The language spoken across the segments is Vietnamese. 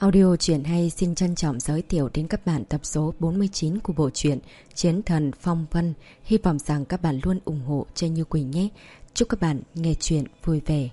Audio truyện hay xin trân trọng giới thiệu đến các bạn tập số 49 của bộ truyện Chiến thần Phong Vân. Hy vọng rằng các bạn luôn ủng hộ cho Như Quỳnh nhé. Chúc các bạn nghe truyện vui vẻ.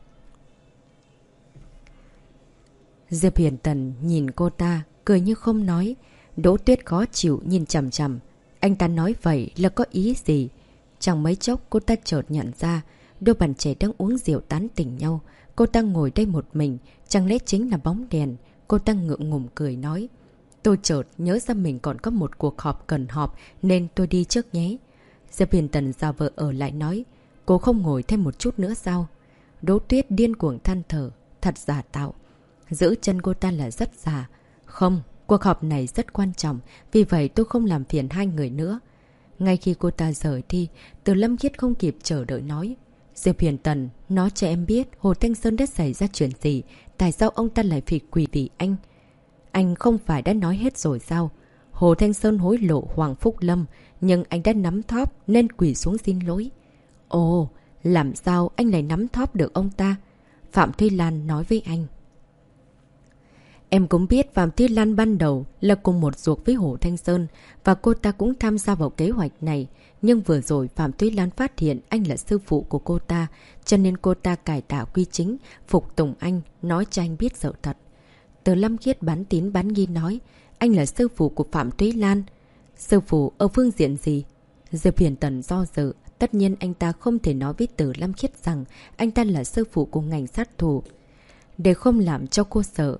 Diệp Hiển Tần nhìn cô ta, cười như không nói. Đỗ Tuyết khó chịu nhìn chằm chằm. Anh ta nói vậy là có ý gì? Chẳng mấy chốc cô ta chợt nhận ra đôi bạn trẻ đang uống rượu tán tỉnh nhau. Cô ta ngồi đây một mình, chẳng lẽ chính là bóng đèn? Cô ta ngượng ngùng cười nói. Tôi chợt nhớ ra mình còn có một cuộc họp cần họp nên tôi đi trước nhé. Diệp Hiển Tần giả vờ ở lại nói. Cô không ngồi thêm một chút nữa sao? Đỗ Tuyết điên cuồng than thở. Thật giả tạo. Giữ chân cô ta là rất giả. Không, cuộc họp này rất quan trọng. Vì vậy tôi không làm phiền hai người nữa. Ngay khi cô ta rời đi, Từ Lâm Khiết không kịp chờ đợi nói. Diệp Hiển Tần, nói cho em biết Hồ Thanh Sơn đã xảy ra chuyện gì. Tại sao ông ta lại phỉ quỳ vì anh? Anh không phải đã nói hết rồi sao? Hồ Thanh Sơn hối lộ Hoàng Phúc Lâm, nhưng anh đã nắm thóp nên quỳ xuống xin lỗi. Ồ, làm sao anh lại nắm thóp được ông ta? Phạm Thúy Lan nói với anh. Em cũng biết Phạm Thúy Lan ban đầu là cùng một ruột với Hồ Thanh Sơn và cô ta cũng tham gia vào kế hoạch này. Nhưng vừa rồi Phạm Thúy Lan phát hiện anh là sư phụ của cô ta, cho nên cô ta cải tạo quy chính, phục tùng anh, nói cho anh biết sự thật. Từ Lâm Khiết bán tín bán nghi nói, anh là sư phụ của Phạm Thúy Lan. Sư phụ ở phương diện gì? Diệp Hiển Tần do dự, tất nhiên anh ta không thể nói với Từ Lâm Khiết rằng anh ta là sư phụ của ngành sát thủ. Để không làm cho cô sợ.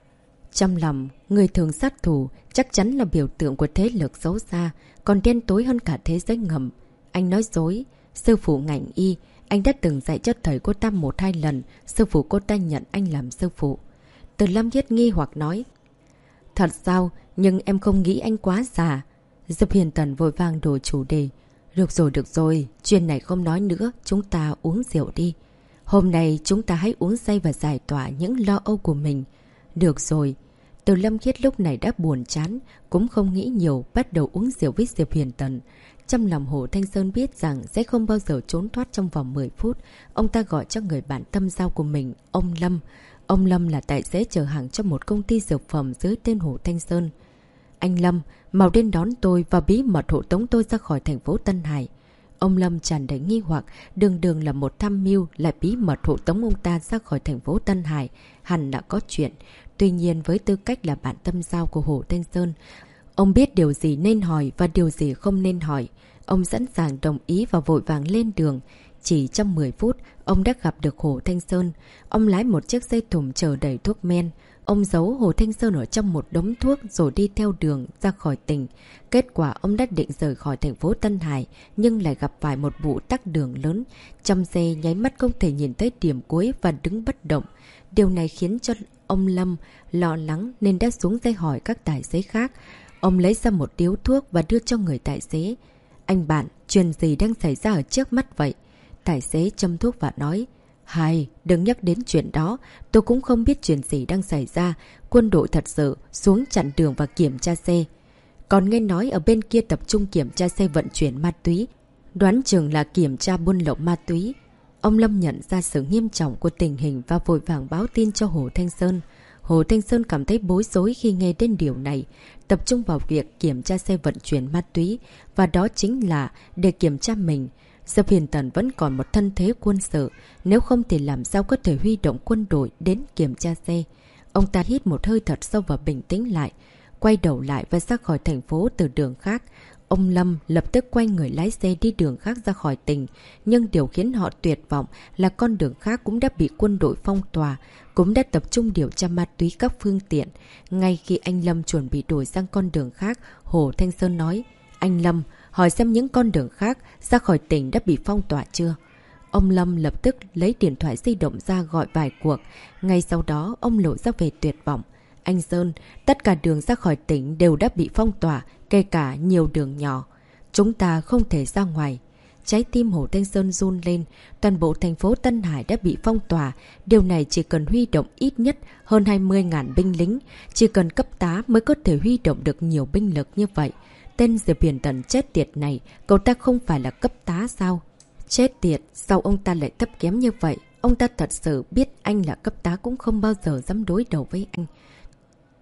Trong lòng, người thường sát thủ chắc chắn là biểu tượng của thế lực xấu xa, còn đen tối hơn cả thế giới ngầm. Anh nói dối, sư phụ ngành y, anh đã từng dạy cho thầy cô ta 1-2 lần, sư phụ cô ta nhận anh làm sư phụ. Từ Lâm Khiết nghi hoặc nói. Thật sao, nhưng em không nghĩ anh quá già. Diệp Hiển Tần vội vàng đổi chủ đề. Được rồi, chuyện này không nói nữa, chúng ta uống rượu đi. Hôm nay chúng ta hãy uống say và giải tỏa những lo âu của mình. Được rồi. Từ Lâm Khiết lúc này đã buồn chán, cũng không nghĩ nhiều, bắt đầu uống rượu với Diệp Hiển Tần. Trong lòng Hồ Thanh Sơn biết rằng sẽ không bao giờ trốn thoát trong vòng 10 phút. Ông ta gọi cho người bạn tâm giao của mình, ông Lâm. Ông Lâm là tài xế chở hàng cho một công ty dược phẩm dưới tên Hồ Thanh Sơn. Anh Lâm, mau đến đón tôi và bí mật hộ tống tôi ra khỏi thành phố Tân Hải. Ông Lâm tràn đầy nghi hoặc, đường là một tham mưu, lại bí mật hộ tống ông ta ra khỏi thành phố Tân Hải. Hẳn đã có chuyện. Tuy nhiên với tư cách là bạn tâm giao của Hồ Thanh Sơn, ông biết điều gì nên hỏi và điều gì không nên hỏi. Ông sẵn sàng đồng ý và vội vàng lên đường. Chỉ trong 10 phút, ông đã gặp được Hồ Thanh Sơn. Ông lái một chiếc xe thùng chở đầy thuốc men. Ông giấu Hồ Thanh Sơn ở trong một đống thuốc rồi đi theo đường ra khỏi tỉnh. Kết quả ông đã định rời khỏi thành phố Tân Hải nhưng lại gặp phải một vụ tắc đường lớn. Trong xe nháy mắt không thể nhìn tới điểm cuối và đứng bất động. Điều này khiến cho ông Lâm lo lắng nên đã xuống xe hỏi các tài xế khác. Ông lấy ra một điếu thuốc và đưa cho người tài xế. Anh bạn, chuyện gì đang xảy ra ở trước mắt vậy? Tài xế châm thuốc và nói. Hay, đừng nhắc đến chuyện đó. Tôi cũng không biết chuyện gì đang xảy ra. Quân đội thật sự xuống chặn đường và kiểm tra xe. Còn nghe nói ở bên kia tập trung kiểm tra xe vận chuyển ma túy. Đoán chừng là kiểm tra buôn lậu ma túy. Ông Lâm nhận ra sự nghiêm trọng của tình hình và vội vàng báo tin cho Hồ Thanh Sơn. Hồ Thanh Sơn cảm thấy bối rối khi nghe đến điều này, tập trung vào việc kiểm tra xe vận chuyển ma túy, và đó chính là để kiểm tra mình. Diệp Hiển Tần vẫn còn một thân thế quân sự, nếu không thì làm sao có thể huy động quân đội đến kiểm tra xe. Ông ta hít một hơi thật sâu và bình tĩnh lại, quay đầu lại và ra khỏi thành phố từ đường khác. Ông Lâm lập tức quay người lái xe đi đường khác ra khỏi tỉnh, nhưng điều khiến họ tuyệt vọng là con đường khác cũng đã bị quân đội phong tỏa, cũng đã tập trung điều tra ma túy các phương tiện. Ngay khi anh Lâm chuẩn bị đổi sang con đường khác, Hồ Thanh Sơn nói, anh Lâm, hỏi xem những con đường khác ra khỏi tỉnh đã bị phong tỏa chưa? Ông Lâm lập tức lấy điện thoại di động ra gọi vài cuộc, ngay sau đó ông lộ ra về tuyệt vọng. Anh Sơn, tất cả đường ra khỏi tỉnh đều đã bị phong tỏa, kể cả nhiều đường nhỏ. Chúng ta không thể ra ngoài. Trái tim Hồ Thanh Sơn run lên, toàn bộ thành phố Tân Hải đã bị phong tỏa. Điều này chỉ cần huy động ít nhất hơn 20.000 binh lính. Chỉ cần cấp tá mới có thể huy động được nhiều binh lực như vậy. Tên Diệp Hiển Tần chết tiệt này, cậu ta không phải là cấp tá sao? Chết tiệt, sao ông ta lại thấp kém như vậy? Ông ta thật sự biết anh là cấp tá cũng không bao giờ dám đối đầu với anh.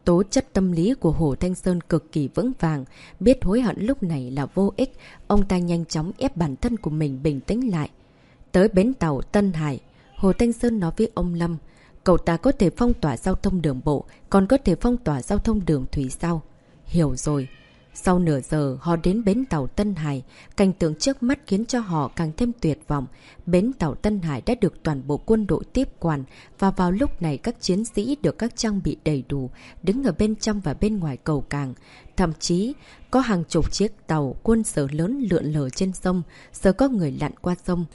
Tố chất tâm lý của Hồ Thanh Sơn cực kỳ vững vàng, biết hối hận lúc này là vô ích, ông ta nhanh chóng ép bản thân của mình bình tĩnh lại. Tới bến tàu Tân Hải, Hồ Thanh Sơn nói với ông Lâm, cậu ta có thể phong tỏa giao thông đường bộ, còn có thể phong tỏa giao thông đường thủy sao? Hiểu rồi. Sau nửa giờ, họ đến bến tàu Tân Hải. Cảnh tượng trước mắt khiến cho họ càng thêm tuyệt vọng. Bến tàu Tân Hải đã được toàn bộ quân đội tiếp quản, và vào lúc này các chiến sĩ được các trang bị đầy đủ, đứng ở bên trong và bên ngoài cầu cảng. Thậm chí, có hàng chục chiếc tàu quân sự lớn lượn lờ trên sông, giờ có người lặn qua sông.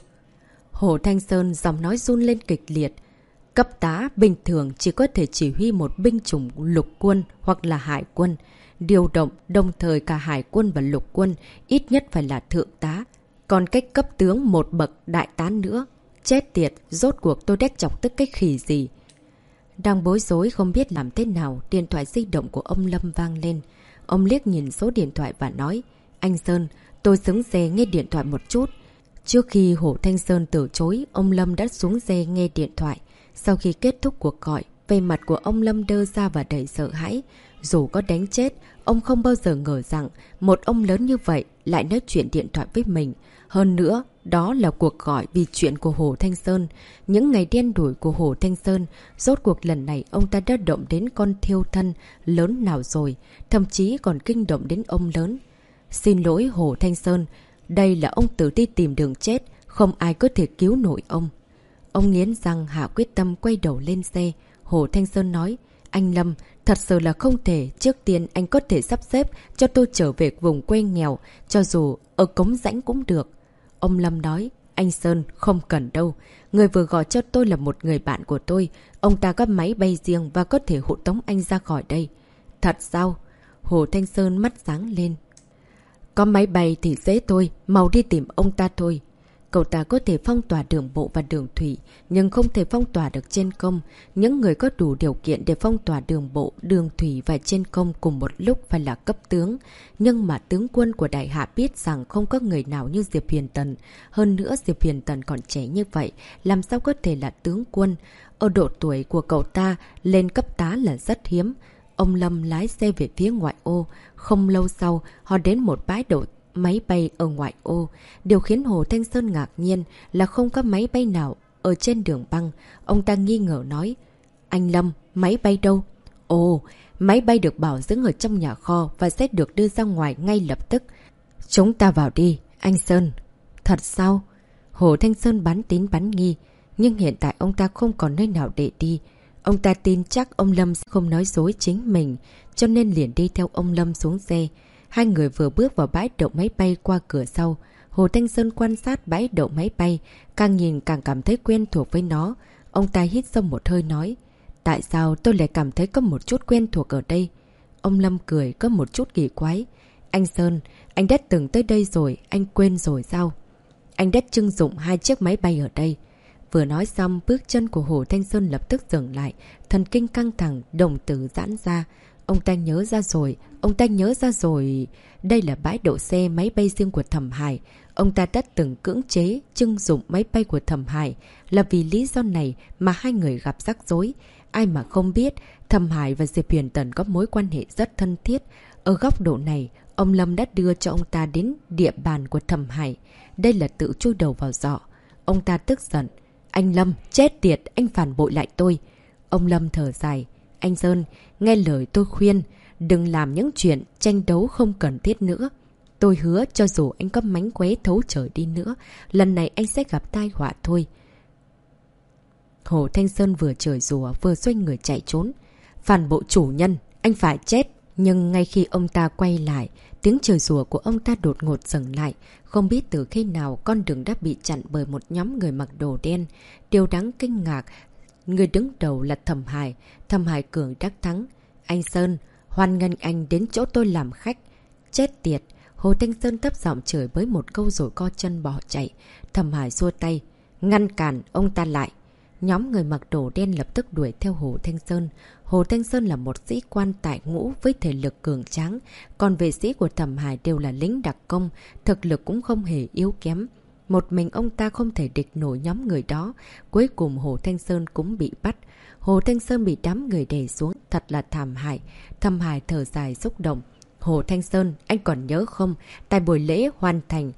Hồ Thanh Sơn giọng nói run lên kịch liệt. Cấp tá bình thường chỉ có thể chỉ huy một binh chủng lục quân hoặc là hải quân. Điều động đồng thời cả hải quân và lục quân ít nhất phải là thượng tá. Còn cách cấp tướng một bậc đại tá nữa. Chết tiệt, rốt cuộc tôi đã chọc tức cái khỉ gì. Đang bối rối không biết làm thế nào, điện thoại di động của ông Lâm vang lên. Ông liếc nhìn số điện thoại và nói, anh Sơn, tôi xuống xe nghe điện thoại một chút. Trước khi Hồ Thanh Sơn từ chối, ông Lâm đã xuống xe nghe điện thoại. Sau khi kết thúc cuộc gọi, về mặt của ông Lâm đơ ra và đầy sợ hãi. Dù có đánh chết, ông không bao giờ ngờ rằng một ông lớn như vậy lại nói chuyện điện thoại với mình. Hơn nữa, đó là cuộc gọi vì chuyện của Hồ Thanh Sơn. Những ngày đen đủi của Hồ Thanh Sơn, rốt cuộc lần này ông ta đã động đến con thiêu thân lớn nào rồi, thậm chí còn kinh động đến ông lớn. Xin lỗi Hồ Thanh Sơn, đây là ông tự đi tìm đường chết, không ai có thể cứu nổi ông. Ông nghiến răng hạ quyết tâm quay đầu lên xe. Hồ Thanh Sơn nói, anh Lâm, thật sự là không thể, trước tiên anh có thể sắp xếp cho tôi trở về vùng quê nghèo, cho dù ở Cống Rãnh cũng được. Ông Lâm nói, anh Sơn, không cần đâu. Người vừa gọi cho tôi là một người bạn của tôi. Ông ta có máy bay riêng và có thể hộ tống anh ra khỏi đây. Thật sao? Hồ Thanh Sơn mắt sáng lên. Có máy bay thì dễ tôi, mau đi tìm ông ta thôi. Cậu ta có thể phong tỏa đường bộ và đường thủy, nhưng không thể phong tỏa được trên công. Những người có đủ điều kiện để phong tỏa đường bộ, đường thủy và trên công cùng một lúc phải là cấp tướng. Nhưng mà tướng quân của Đại Hạ biết rằng không có người nào như Diệp Huyền Tần. Hơn nữa Diệp Huyền Tần còn trẻ như vậy, làm sao có thể là tướng quân? Ở độ tuổi của cậu ta, lên cấp tá là rất hiếm. Ông Lâm lái xe về phía ngoại ô. Không lâu sau, họ đến một bãi đậu máy bay ở ngoại ô. Điều khiến Hồ Thanh Sơn ngạc nhiên là không có máy bay nào ở trên đường băng. Ông ta nghi ngờ nói, anh Lâm, máy bay đâu? Ồ, máy bay được bảo dưỡng ở trong nhà kho và sẽ được đưa ra ngoài ngay lập tức. Chúng ta vào đi, anh Sơn. Thật sao? Hồ Thanh Sơn bán tín bán nghi, nhưng hiện tại ông ta không còn nơi nào để đi. Ông ta tin chắc ông Lâm sẽ không nói dối chính mình, cho nên liền đi theo ông Lâm xuống xe. Hai người vừa bước vào bãi đậu máy bay qua cửa sau. Hồ Thanh Sơn quan sát bãi đậu máy bay, càng nhìn càng cảm thấy quen thuộc với nó. Ông ta hít sâu một hơi nói, tại sao tôi lại cảm thấy có một chút quen thuộc ở đây? Ông Lâm cười có một chút kỳ quái. Anh Sơn, anh đã từng tới đây rồi, anh quên rồi sao? Anh đã trưng dụng 2 chiếc máy bay ở đây. Vừa nói xong, bước chân của Hồ Thanh Sơn lập tức dừng lại, thần kinh căng thẳng, đồng tử giãn ra. Ông ta nhớ ra rồi, đây là bãi đậu xe máy bay riêng của Thẩm Hải. Ông ta đã từng cưỡng chế trưng dụng máy bay của Thẩm Hải, là vì lý do này mà hai người gặp rắc rối. Ai mà không biết, Thẩm Hải và Diệp Huyền Tần có mối quan hệ rất thân thiết. Ở góc độ này, ông Lâm đã đưa cho ông ta đến địa bàn của Thẩm Hải. Đây là tự chui đầu vào giỏ. Ông ta tức giận. Anh Lâm, chết tiệt, anh phản bội lại tôi. Ông Lâm thở dài. Anh Sơn, nghe lời tôi khuyên, đừng làm những chuyện tranh đấu không cần thiết nữa. Tôi hứa cho dù anh có mánh khóe thấu trời đi nữa, lần này anh sẽ gặp tai họa thôi. Hồ Thanh Sơn vừa chửi rủa vừa xoay người chạy trốn. Phản bội chủ nhân, anh phải chết. Nhưng ngay khi ông ta quay lại, tiếng chửi rủa của ông ta đột ngột dừng lại. Không biết từ khi nào con đường đã bị chặn bởi một nhóm người mặc đồ đen. Điều đáng kinh ngạc, người đứng đầu là Thẩm Hải. Thẩm Hải cường đắc thắng. Anh Sơn, hoan nghênh anh đến chỗ tôi làm khách. Chết tiệt. Hồ Thanh Sơn thấp giọng chửi với một câu rồi co chân bỏ chạy. Thẩm Hải xua tay, ngăn cản ông ta lại. Nhóm người mặc đồ đen lập tức đuổi theo Hồ Thanh Sơn. Hồ Thanh Sơn là một sĩ quan tại ngũ với thể lực cường tráng, còn vệ sĩ của Thẩm Hải đều là lính đặc công, thực lực cũng không hề yếu kém. Một mình ông ta không thể địch nổi nhóm người đó. Cuối cùng Hồ Thanh Sơn cũng bị bắt. Hồ Thanh Sơn bị đám người đè xuống, thật là thảm hại. Thâm Hải thở dài xúc động. Hồ Thanh Sơn, anh còn nhớ không? Tại buổi lễ hoàn thành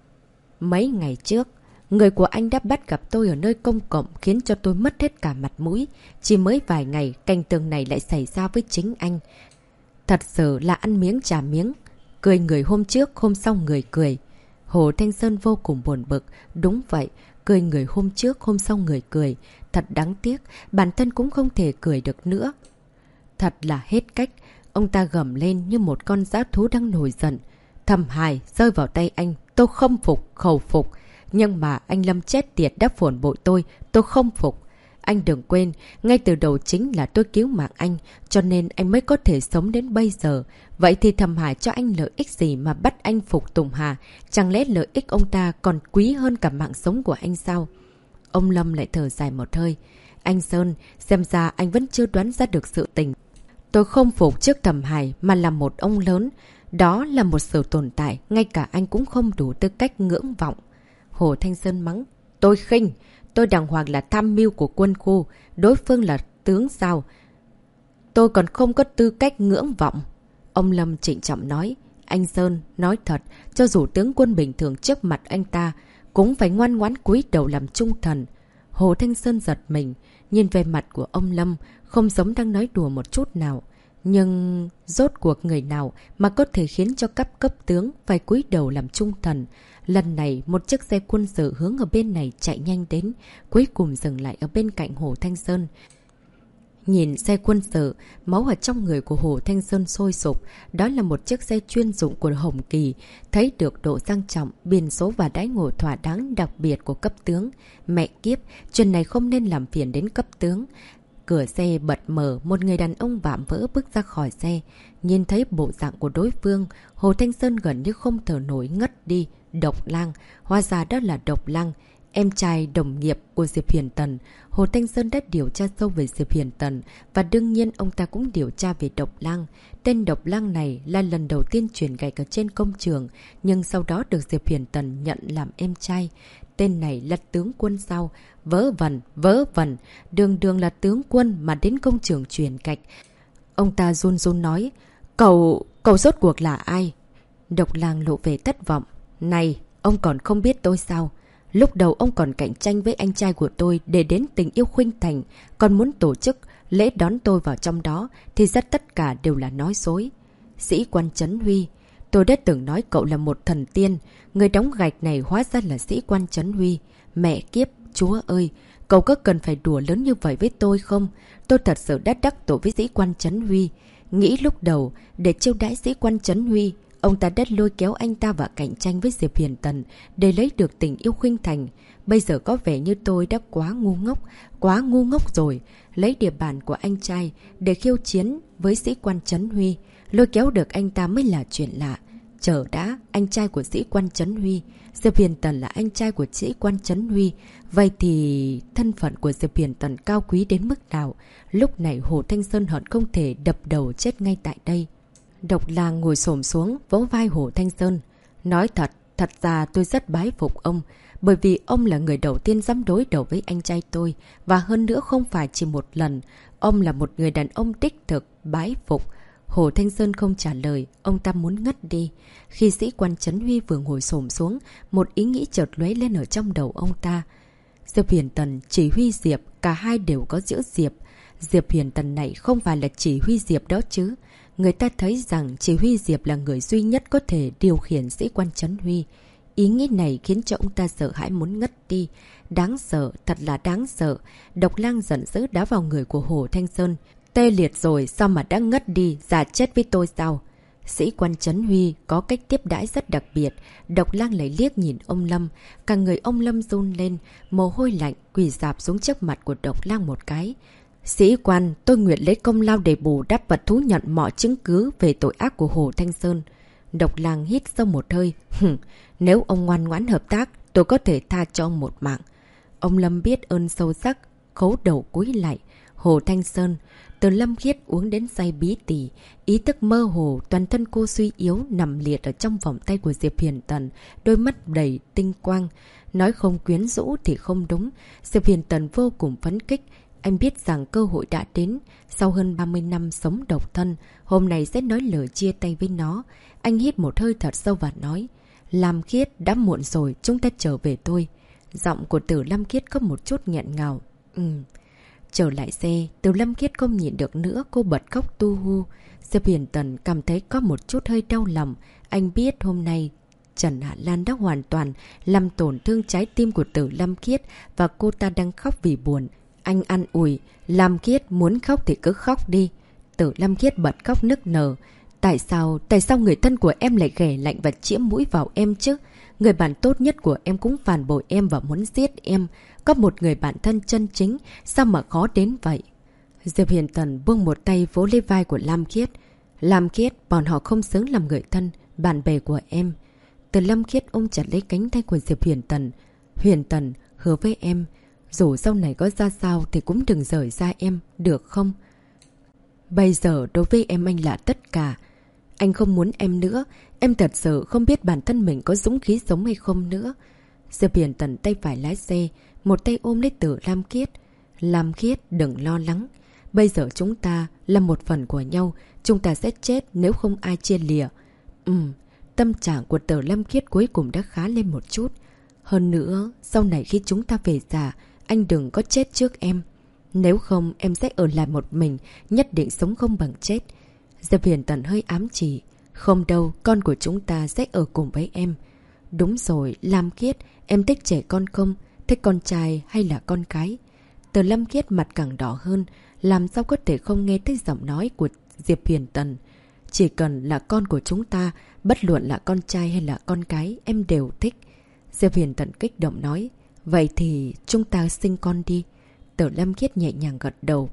mấy ngày trước, người của anh đã bắt gặp tôi ở nơi công cộng khiến cho tôi mất hết cả mặt mũi. Chỉ mới vài ngày, cảnh tượng này lại xảy ra với chính anh. Thật sự là ăn miếng trả miếng. Cười người hôm trước, hôm sau người cười. Hồ Thanh Sơn vô cùng buồn bực. Đúng vậy, cười người hôm trước, hôm sau người cười. Thật đáng tiếc, bản thân cũng không thể cười được nữa. Thật là hết cách. Ông ta gầm lên như một con dã thú đang nổi giận. Thầm Hải rơi vào tay anh. Tôi không phục, khẩu phục. Nhưng mà anh Lâm chết tiệt đã phản bội tôi không phục. Anh đừng quên, ngay từ đầu chính là tôi cứu mạng anh, cho nên anh mới có thể sống đến bây giờ. Vậy thì Thầm Hải cho anh lợi ích gì mà bắt anh phục tùng Hà? Chẳng lẽ lợi ích ông ta còn quý hơn cả mạng sống của anh sao? Ông Lâm lại thở dài một hơi. Anh Sơn, xem ra anh vẫn chưa đoán ra được sự tình. Tôi không phục trước Thầm Hải mà là một ông lớn. Đó là một sự tồn tại, ngay cả anh cũng không đủ tư cách ngưỡng vọng. Hồ Thanh Sơn mắng. Tôi khinh. Tôi đàng hoàng là tham mưu của quân khu. Đối phương là tướng sao? Tôi còn không có tư cách ngưỡng vọng. Ông Lâm trịnh trọng nói. Anh Sơn, nói thật, cho dù tướng quân bình thường trước mặt anh ta, cũng phải ngoan ngoãn cúi đầu làm trung thần. Hồ Thanh Sơn giật mình, nhìn về mặt của ông Lâm, không giống đang nói đùa một chút nào. Nhưng rốt cuộc người nào mà có thể khiến cho cấp tướng phải cúi đầu làm trung thần? Lần này, một chiếc xe quân sự hướng ở bên này chạy nhanh đến, cuối cùng dừng lại ở bên cạnh Hồ Thanh Sơn. Nhìn xe quân sự, máu ở trong người của Hồ Thanh Sơn sôi sục. Đó là một chiếc xe chuyên dụng của Hồng Kỳ. Thấy được độ sang trọng, biển số và đãi ngộ thỏa đáng đặc biệt của cấp tướng. Mẹ kiếp, chuyện này không nên làm phiền đến cấp tướng. Cửa xe bật mở, một người đàn ông vạm vỡ bước ra khỏi xe. Nhìn thấy bộ dạng của đối phương, Hồ Thanh Sơn gần như không thở nổi ngất đi. Độc Lang, hóa ra đó là Độc Lang, em trai đồng nghiệp của Diệp Hiền Tần. Hồ Thanh Sơn đã điều tra sâu về Diệp Hiền Tần và đương nhiên ông ta cũng điều tra về Độc Lang. Tên Độc Lang này là lần đầu tiên chuyển gạch ở trên công trường, nhưng sau đó được Diệp Hiền Tần nhận làm em trai. Tên này là tướng quân sao? Vớ vẩn, đường là tướng quân mà đến công trường chuyển gạch. Ông ta run run nói, cậu rốt cuộc là ai? Độc Lang lộ vẻ thất vọng. Này, ông còn không biết tôi sao? Lúc đầu ông còn cạnh tranh với anh trai của tôi để đến Tình Yêu Khuynh Thành, còn muốn tổ chức lễ đón tôi vào trong đó, thì ra tất cả đều là nói dối. Sĩ quan Trấn Huy, tôi đã từng nói cậu là một thần tiên, người đóng gạch này hóa ra là sĩ quan Trấn Huy. Mẹ kiếp, chúa ơi, cậu có cần phải đùa lớn như vậy với tôi không? Tôi thật sự đã đắc tội với sĩ quan Trấn Huy. Nghĩ lúc đầu, để chiêu đãi sĩ quan Trấn Huy, ông ta đã lôi kéo anh ta vào cạnh tranh với Diệp Hiền Tần để lấy được Tình Yêu Khuynh Thành. Bây giờ có vẻ như tôi đã quá ngu ngốc rồi. Lấy địa bàn của anh trai để khiêu chiến với sĩ quan Trấn Huy, lôi kéo được anh ta mới là chuyện lạ. Chờ đã, anh trai của sĩ quan Trấn Huy, Diệp Hiền Tần là anh trai của sĩ quan Trấn Huy. Vậy thì thân phận của Diệp Hiền Tần cao quý đến mức nào? Lúc này Hồ Thanh Sơn hận không thể đập đầu chết ngay tại đây. Độc Lang ngồi xổm xuống, vỗ vai Hồ Thanh Sơn. Nói thật ra tôi rất bái phục ông, bởi vì ông là người đầu tiên dám đối đầu với anh trai tôi, và hơn nữa không phải chỉ một lần. Ông là một người đàn ông đích thực, bái phục. Hồ Thanh Sơn không trả lời, ông ta muốn ngất đi. Khi sĩ quan Trấn Huy vừa ngồi xổm xuống, một ý nghĩ chợt lóe lên ở trong đầu ông ta. Diệp Hiền Tần, chỉ huy Diệp, cả hai đều có chữ Diệp. Diệp Hiền Tần này không phải là chỉ huy Diệp đó chứ. Người ta thấy rằng chỉ huy Diệp là người duy nhất có thể điều khiển sĩ quan Trấn Huy. Ý nghĩ này khiến cho ông ta sợ hãi muốn ngất đi. Đáng sợ, thật là đáng sợ. Độc Lang giận dữ đá vào người của Hồ Thanh Sơn. Tê liệt rồi, sao mà đã ngất đi, giả chết với tôi sao? Sĩ quan Trấn Huy có cách tiếp đãi rất đặc biệt. Độc Lang lấy liếc nhìn ông Lâm. Cả người ông Lâm run lên, mồ hôi lạnh quỳ rạp xuống trước mặt của Độc Lang một cái. Sĩ quan, tôi nguyện lấy công lao để bù đắp và thú nhận mọi chứng cứ về tội ác của Hồ Thanh Sơn. Độc Lang hít sâu một hơi. Nếu ông ngoan ngoãn hợp tác, tôi có thể tha cho ông một mạng. Ông Lâm biết ơn sâu sắc, khấu đầu cúi lại. Hồ Thanh Sơn, từ Lâm Khiết uống đến say bí tỉ, ý thức mơ hồ, toàn thân cô suy yếu nằm liệt ở trong vòng tay của Diệp Hiền Tần, đôi mắt đầy tinh quang. Nói không quyến rũ thì không đúng. Diệp Hiền Tần vô cùng phấn khích. anh biết rằng cơ hội đã đến. Sau hơn 30 năm sống độc thân, hôm nay sẽ nói lời chia tay với nó. Anh hít một hơi thật sâu và nói, Lam Khiết, đã muộn rồi, chúng ta trở về thôi. Giọng của Từ Lam Khiết có một chút nghẹn ngào. Trở lại xe, Từ Lam Khiết không nhịn được nữa, cô bật khóc tu hu. Diệp Huyền Tần cảm thấy có một chút hơi đau lòng. Anh biết hôm nay Trần Hạ Lan đã hoàn toàn làm tổn thương trái tim của Từ Lam Khiết và cô ta đang khóc vì buồn. Anh an ủi, Lam Khiết muốn khóc thì cứ khóc đi. Từ Lam Khiết bật khóc nức nở. Tại sao người thân của em lại ghẻ lạnh và chĩa mũi vào em chứ? Người bạn tốt nhất của em cũng phản bội em và muốn giết em. Có một người bạn thân chân chính, sao mà khó đến vậy? Diệp Huyền Tần buông một tay vỗ lên vai của Lam Khiết. Lam Khiết, bọn họ không xứng làm người thân, bạn bè của em. Từ Lam Khiết ôm chặt lấy cánh tay của Diệp Huyền Tần. Huyền Tần, hứa với em, dù sau này có ra sao thì cũng đừng rời xa em, được không? Bây giờ đối với em anh là tất cả. Anh không muốn em nữa. Em thật sự không biết bản thân mình có dũng khí sống hay không nữa. Diệp Huyền Tần tay phải lái xe, một tay ôm lấy Từ Lam Khiết. Lam Khiết, đừng lo lắng. Bây giờ chúng ta là một phần của nhau. Chúng ta sẽ chết nếu không ai chia lìa. Tâm trạng của Từ Lam Khiết cuối cùng đã khá lên một chút. Hơn nữa, sau này khi chúng ta về già, anh đừng có chết trước em. Nếu không, em sẽ ở lại một mình, nhất định sống không bằng chết. Diệp Huyền Tần hơi ám chỉ. Không đâu, con của chúng ta sẽ ở cùng với em. Đúng rồi, Lam Khiết, em thích trẻ con không? Thích con trai hay là con cái? Từ Lam Khiết mặt càng đỏ hơn, làm sao có thể không nghe thấy giọng nói của Diệp Huyền Tần. Chỉ cần là con của chúng ta, bất luận là con trai hay là con cái, em đều thích. Diệp Huyền Tần kích động nói, vậy thì chúng ta sinh con đi. Từ Lam Khiết nhẹ nhàng gật đầu.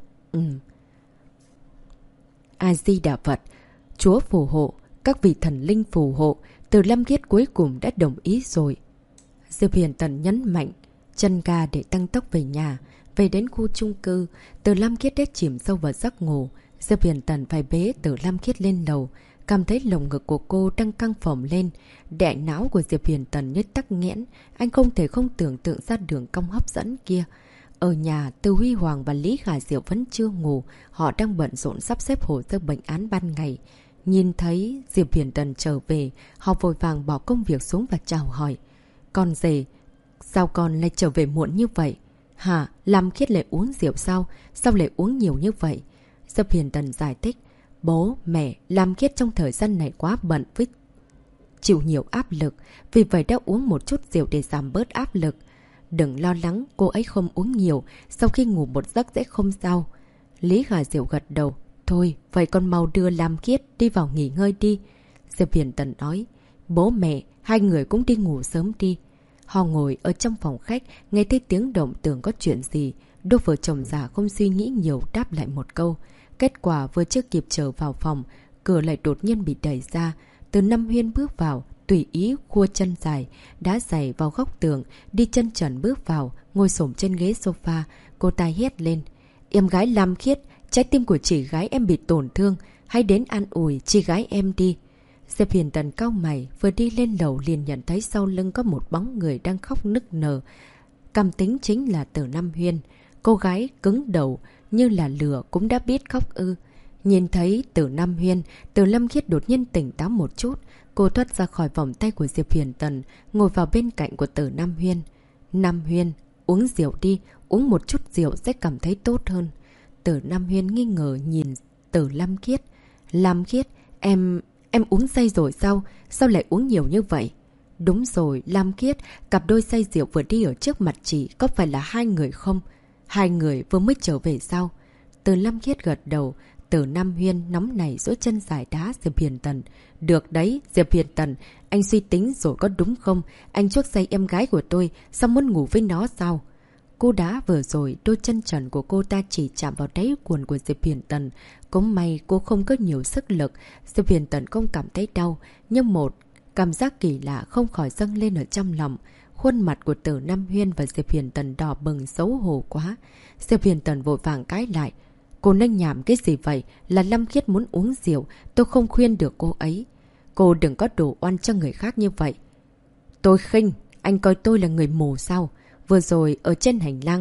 A-di-đà Phật, Chúa phù hộ, các vị thần linh phù hộ. Từ Lam Khiết cuối cùng đã đồng ý rồi. Diệp Huyền Tần nhấn mạnh chân ga để tăng tốc về nhà. Về đến khu chung cư, Từ Lam Khiết đã chìm sâu vào giấc ngủ. Diệp Huyền Tần phải bế Từ Lam Khiết lên lầu. Cảm thấy lồng ngực của cô đang căng phồng lên. Đại não của Diệp Huyền Tần như tắc nghẽn. Anh không thể không tưởng tượng ra đường cong hấp dẫn kia. Ở nhà, Từ Huy Hoàng và Lý Khả Diệu vẫn chưa ngủ. Họ đang bận rộn sắp xếp hồ sơ bệnh án ban ngày. Nhìn thấy Diệp Huyền Tần trở về, họ vội vàng bỏ công việc xuống và chào hỏi. Con rể, sao con lại trở về muộn như vậy? Hả? Lam Khiết lại uống rượu sao? Sao lại uống nhiều như vậy? Diệp Huyền Tần giải thích. Bố, mẹ, Lam Khiết trong thời gian này quá bận với chịu nhiều áp lực. Vì vậy đã uống một chút rượu để giảm bớt áp lực. Đừng lo lắng, cô ấy không uống nhiều. Sau khi ngủ một giấc sẽ không sao. Lý Khả Diệu gật đầu. Thôi, vậy con mau đưa Lam Khiết đi vào nghỉ ngơi đi. Diệp Huyền Tần nói. Bố mẹ, hai người cũng đi ngủ sớm đi. Họ ngồi ở trong phòng khách, nghe thấy tiếng động tưởng có chuyện gì. Đôi vợ chồng già không suy nghĩ nhiều đáp lại một câu. Kết quả vừa chưa kịp trở vào phòng, cửa lại đột nhiên bị đẩy ra. Từ Năm Huyên bước vào, tùy ý khua chân dài, đá giày vào góc tường, đi chân trần bước vào, ngồi xổm trên ghế sofa. Cô ta hét lên. Em gái Lam Khiết, trái tim của chị gái em bị tổn thương, hãy đến an ủi chị gái em đi. Diệp Huyền Tần cau mày, vừa đi lên lầu liền nhận thấy sau lưng có một bóng người đang khóc nức nở. Cảm tính chính là Từ Năm Huyên. Cô gái cứng đầu như là lửa cũng đã biết khóc ư. Nhìn thấy Từ Năm Huyên, Từ Lam Khiết đột nhiên tỉnh táo một chút. Cô thoát ra khỏi vòng tay của Diệp Huyền Tần, ngồi vào bên cạnh của Từ Năm Huyên. Năm Huyên, uống rượu đi, uống một chút rượu sẽ cảm thấy tốt hơn. Từ Năm Huyên nghi ngờ nhìn Từ Lam Khiết. Lam Khiết, em uống say rồi sao? Sao lại uống nhiều như vậy? Đúng rồi, Lam Khiết, cặp đôi say rượu vừa đi ở trước mặt chị có phải là hai người không? Hai người vừa mới trở về sao? Từ Lam Khiết gật đầu. Từ Năm Huyên nóng nảy duỗi chân giải đá Diệp Huyền Tần. Được đấy, Diệp Huyền Tần, anh suy tính rồi có đúng không? Anh chuốc say em gái của tôi, sao muốn ngủ với nó sao? Cô đá vừa rồi, đôi chân trần của cô ta chỉ chạm vào đáy quần của Diệp Huyền Tần. Cũng may cô không có nhiều sức lực. Diệp Huyền Tần không cảm thấy đau, nhưng một cảm giác kỳ lạ không khỏi dâng lên ở trong lòng. Khuôn mặt của Từ Năm Huyên và Diệp Huyền Tần đỏ bừng xấu hổ quá. Diệp Huyền Tần vội vàng cãi lại. Cô nâng nhảm cái gì vậy? Là Lam Khiết muốn uống rượu, tôi không khuyên được cô ấy. Cô đừng có đổ oan cho người khác như vậy. Tôi khinh, anh coi tôi là người mù sao? Vừa rồi ở trên hành lang,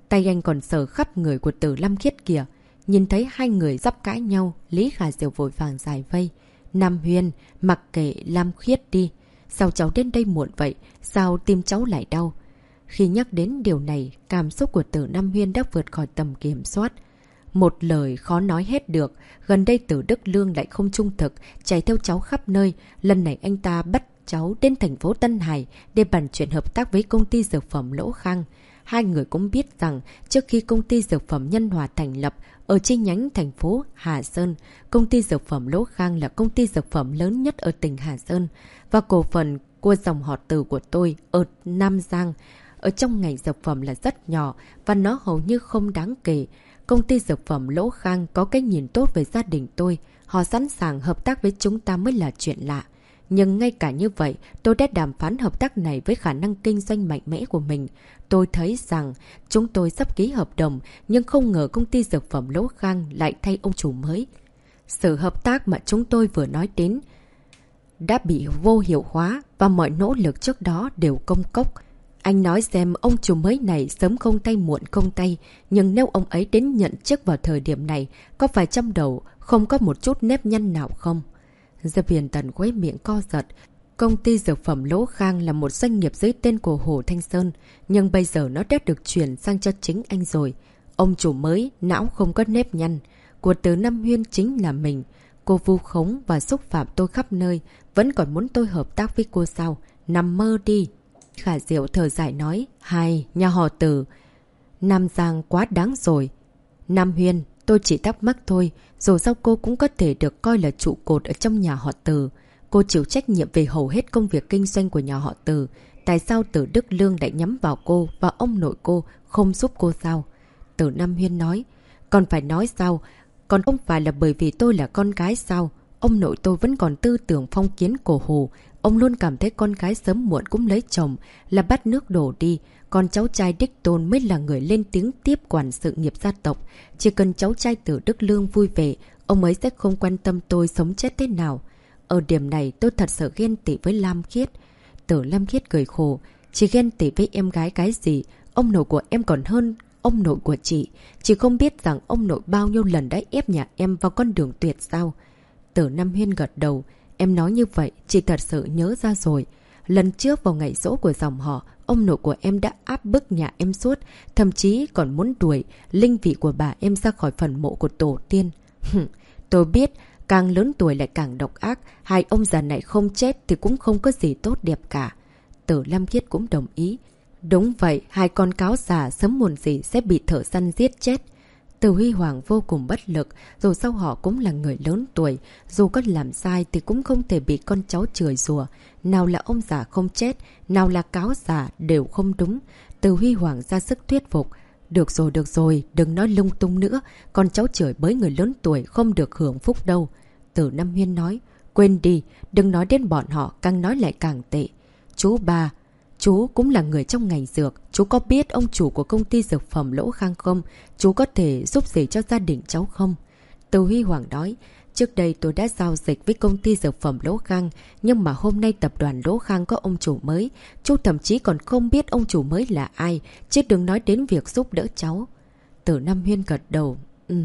Tay anh còn sờ khắp người của Từ Lam Khiết kìa. Nhìn thấy hai người giáp cãi nhau, Lý Khả Diệu vội vàng giải vây. Nam Huyên, mặc kệ Lam Khiết đi. Sao cháu đến đây muộn vậy? Sao tim cháu lại đau? Khi nhắc đến điều này, cảm xúc của Từ Nam Huyên đã vượt khỏi tầm kiểm soát. Một lời khó nói hết được. Gần đây Từ Đức Lương lại không trung thực, chạy theo cháu khắp nơi. Lần này anh ta bắt cháu đến thành phố Tân Hải để bàn chuyện hợp tác với công ty dược phẩm Lỗ Khang. Hai người cũng biết rằng trước khi công ty dược phẩm Nhân Hòa thành lập ở chi nhánh thành phố Hà Sơn, công ty dược phẩm Lỗ Khang là công ty dược phẩm lớn nhất ở tỉnh Hà Sơn và cổ phần của dòng họ Từ của tôi ở Nam Giang ở trong ngành dược phẩm là rất nhỏ và nó hầu như không đáng kể. Công ty dược phẩm Lỗ Khang có cái nhìn tốt về gia đình tôi, họ sẵn sàng hợp tác với chúng ta mới là chuyện lạ. Nhưng ngay cả như vậy, tôi đã đàm phán hợp tác này với khả năng kinh doanh mạnh mẽ của mình. Tôi thấy rằng chúng tôi sắp ký hợp đồng, nhưng không ngờ công ty dược phẩm Lỗ Khang lại thay ông chủ mới. Sự hợp tác mà chúng tôi vừa nói đến đã bị vô hiệu hóa và mọi nỗ lực trước đó đều công cốc. Anh nói xem ông chủ mới này sớm không tay muộn không tay, nhưng nếu ông ấy đến nhận chức vào thời điểm này, có phải trong đầu không có một chút nếp nhăn nào không? Diệp Huyền Tần quấy miệng co giật. Công ty dược phẩm Lỗ Khang là một doanh nghiệp dưới tên của Hồ Thanh Sơn, nhưng bây giờ nó đã được chuyển sang cho chính anh rồi. Ông chủ mới, não không có nếp nhăn. Của Từ Nam Huyên chính là mình. Cô vu khống và xúc phạm tôi khắp nơi, vẫn còn muốn tôi hợp tác với cô sao? Nằm mơ đi. Khả Diệu thở dài nói, hai, nhà họ Từ Nam Giang quá đáng rồi. Nam Huyên, tôi chỉ thắc mắc thôi, dù sao cô cũng có thể được coi là trụ cột ở trong nhà họ Từ. Cô chịu trách nhiệm về hầu hết công việc kinh doanh của nhà họ Từ. Tại sao Từ Đức Lương lại nhắm vào cô và ông nội cô không giúp cô sao? Từ Nam Huyên nói, còn phải nói sao? Còn không phải là bởi vì tôi là con gái sao? Ông nội tôi vẫn còn tư tưởng phong kiến cổ hủ. Ông luôn cảm thấy con gái sớm muộn cũng lấy chồng là bắt nước đổ đi. Còn cháu trai đích tôn mới là người lên tiếng tiếp quản sự nghiệp gia tộc. Chỉ cần cháu trai Từ Đức Lương vui vẻ, ông ấy sẽ không quan tâm tôi sống chết thế nào. Ở điểm này tôi thật sự ghen tị với Lam Khiết. Từ Lam Khiết cười khổ. Chỉ ghen tị với em gái cái gì? Ông nội của em còn hơn ông nội của chị. Chị không biết rằng ông nội bao nhiêu lần đã ép nhà em vào con đường tuyệt sao? Từ Nam Huyên gật đầu. Em nói như vậy, chị thật sự nhớ ra rồi. Lần trước vào ngày giỗ của dòng họ, ông nội của em đã áp bức nhà em suốt, thậm chí còn muốn đuổi linh vị của bà em ra khỏi phần mộ của tổ tiên. Tôi biết, càng lớn tuổi lại càng độc ác, hai ông già này không chết thì cũng không có gì tốt đẹp cả. Từ Lam Khiết cũng đồng ý. Đúng vậy, hai con cáo già sớm muộn gì sẽ bị thợ săn giết chết. Từ Huy Hoàng vô cùng bất lực, dù sao họ cũng là người lớn tuổi, dù có làm sai thì cũng không thể bị con cháu chửi rủa. Nào là ông già không chết, nào là cáo già đều không đúng. Từ Huy Hoàng ra sức thuyết phục. Được rồi, đừng nói lung tung nữa, con cháu chửi bới người lớn tuổi không được hưởng phúc đâu. Từ Nam Huyên nói, quên đi, đừng nói đến bọn họ, càng nói lại càng tệ. Chú ba, chú cũng là người trong ngành dược. Chú có biết ông chủ của công ty dược phẩm Lỗ Khang không? Chú có thể giúp gì cho gia đình cháu không? Từ Huy Hoàng nói, trước đây tôi đã giao dịch với công ty dược phẩm Lỗ Khang, nhưng mà hôm nay tập đoàn Lỗ Khang có ông chủ mới. Chú thậm chí còn không biết ông chủ mới là ai, chứ đừng nói đến việc giúp đỡ cháu. Từ Nam Huyên gật đầu.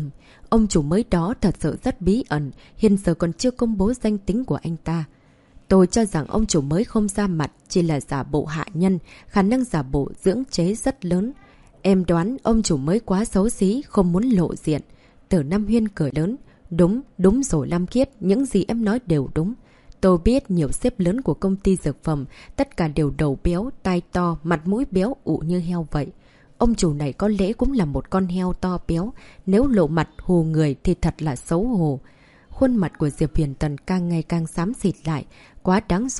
Ông chủ mới đó thật sự rất bí ẩn, hiện giờ còn chưa công bố danh tính của anh ta. Tôi cho rằng ông chủ mới không ra mặt, chỉ là giả bộ hạ nhân, khả năng giả bộ dưỡng chế rất lớn. Em đoán ông chủ mới quá xấu xí, không muốn lộ diện. Từ Nam Huyên cười lớn. Đúng rồi Lam Khiết, những gì em nói đều đúng. Tôi biết nhiều sếp lớn của công ty dược phẩm, tất cả đều đầu béo, tai to, mặt mũi béo ụ như heo vậy. Ông chủ này có lẽ cũng là một con heo to béo, nếu lộ mặt hù người thì thật là xấu hổ. Khuôn mặt của Diệp Huyền Tần càng ngày càng xám xịt lại. Quá